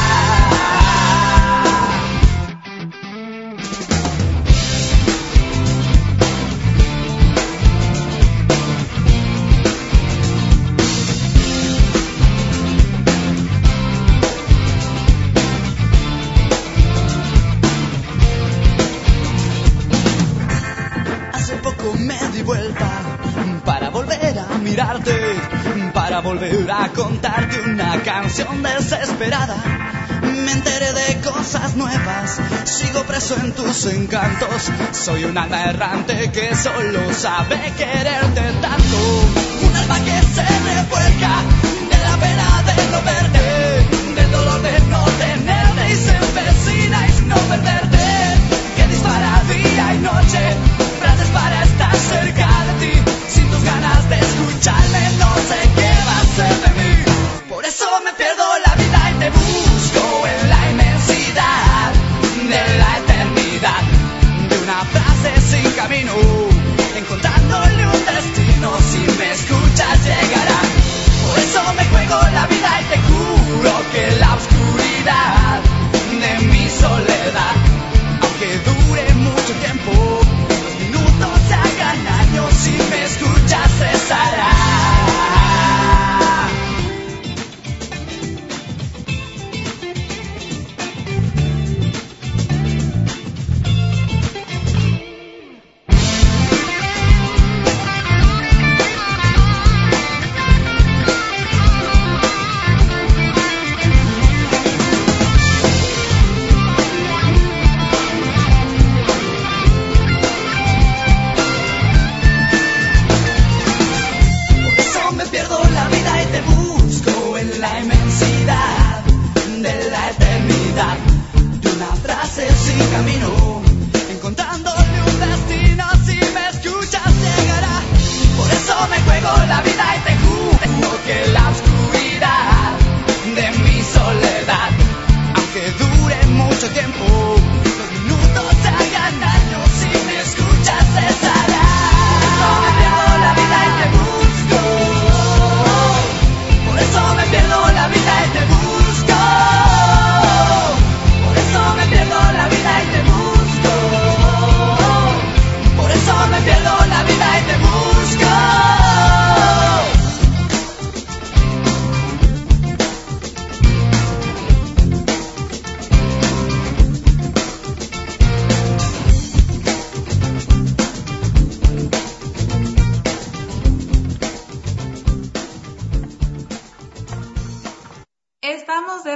Hace poco me di vuelta para volver a mirarte, para volver a contarte una canción desesperada. Me enteré de cosas nuevas, sigo preso en tus encantos. Soy un alma errante que solo sabe quererte tanto. Un alma que se revuelca de la pena de no verte, del dolor de no tenerte y se empecina y no perderte. Que dispara día y noche, frases para estar cerca de ti. Sin tus ganas de escucharme, no sé qué va a ser de mí. Por eso me pierdo la vida y te busco en la inmensidad de la eternidad. De una frase sin camino, encontrándole un destino. Si me escuchas llegará. Por eso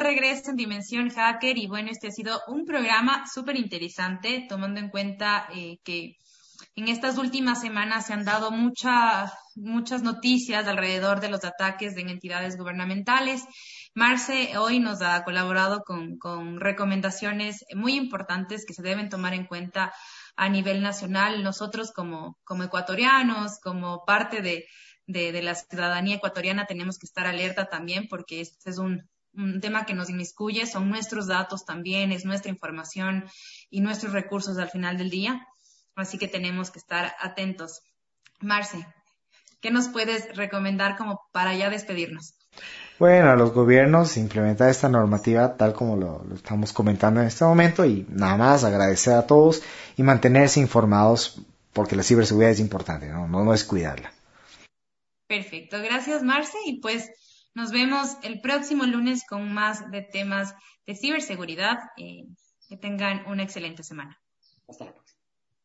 regreso en Dimensión Hacker y bueno, este ha sido un programa súper interesante, tomando en cuenta eh, que en estas últimas semanas se han dado mucha, muchas noticias alrededor de los ataques en entidades gubernamentales. Marce hoy nos ha colaborado con, con recomendaciones muy importantes que se deben tomar en cuenta a nivel nacional. Nosotros como, como ecuatorianos, como parte de, de, de la ciudadanía ecuatoriana, tenemos que estar alerta también porque este es un, un tema que nos inmiscuye, son nuestros datos también, es nuestra información y nuestros recursos al final del día. Así que tenemos que estar atentos. Marce, ¿qué nos puedes recomendar como para ya despedirnos? Bueno, a los gobiernos implementar esta normativa tal como lo, lo estamos comentando en este momento y nada más agradecer a todos y mantenerse informados porque la ciberseguridad es importante, no, no, no descuidarla. Perfecto, gracias Marce y pues nos vemos el próximo lunes con más de temas de ciberseguridad. Eh, que tengan una excelente semana. Hasta la próxima.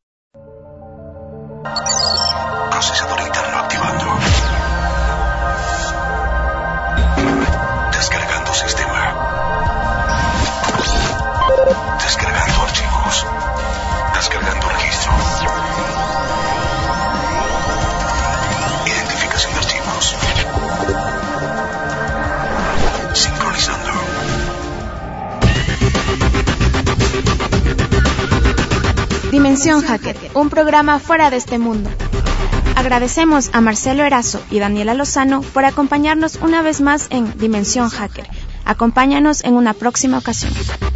Procesador interno activando. Descargando sistema. Descargando archivos. Descargando registro. Identificación de archivos. Sincronizando. Dimensión Hacker, un programa fuera de este mundo. Agradecemos a Marcelo Erazo y Daniela Lozano por acompañarnos una vez más en Dimensión Hacker. Acompáñanos en una próxima ocasión.